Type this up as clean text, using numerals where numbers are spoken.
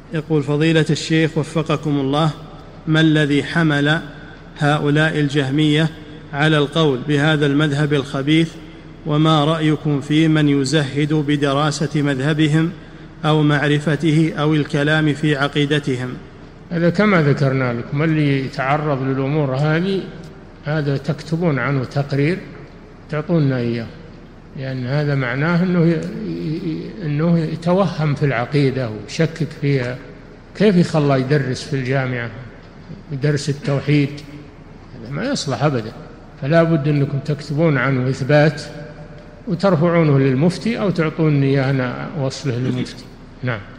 يقول: فضيلة الشيخ وفقكم الله، ما الذي حمل هؤلاء الجهمية على القول بهذا المذهب الخبيث؟ وما رأيكم في من يزهد بدراسة مذهبهم أو معرفته أو الكلام في عقيدتهم؟ هذا كما ذكرنا لكم، اللي يتعرض للأمور هذا تكتبون عنه تقرير تعطوننا إياه، لأن هذا معناه أنه يتوهم في العقيدة ويشكك فيها. كيف يخلى يدرس في الجامعة يدرس التوحيد؟ هذا ما يصلح أبدا. فلا بد أنكم تكتبون عنه إثبات وترفعونه للمفتي أو تعطوني أنا وصله للمفتي. نعم.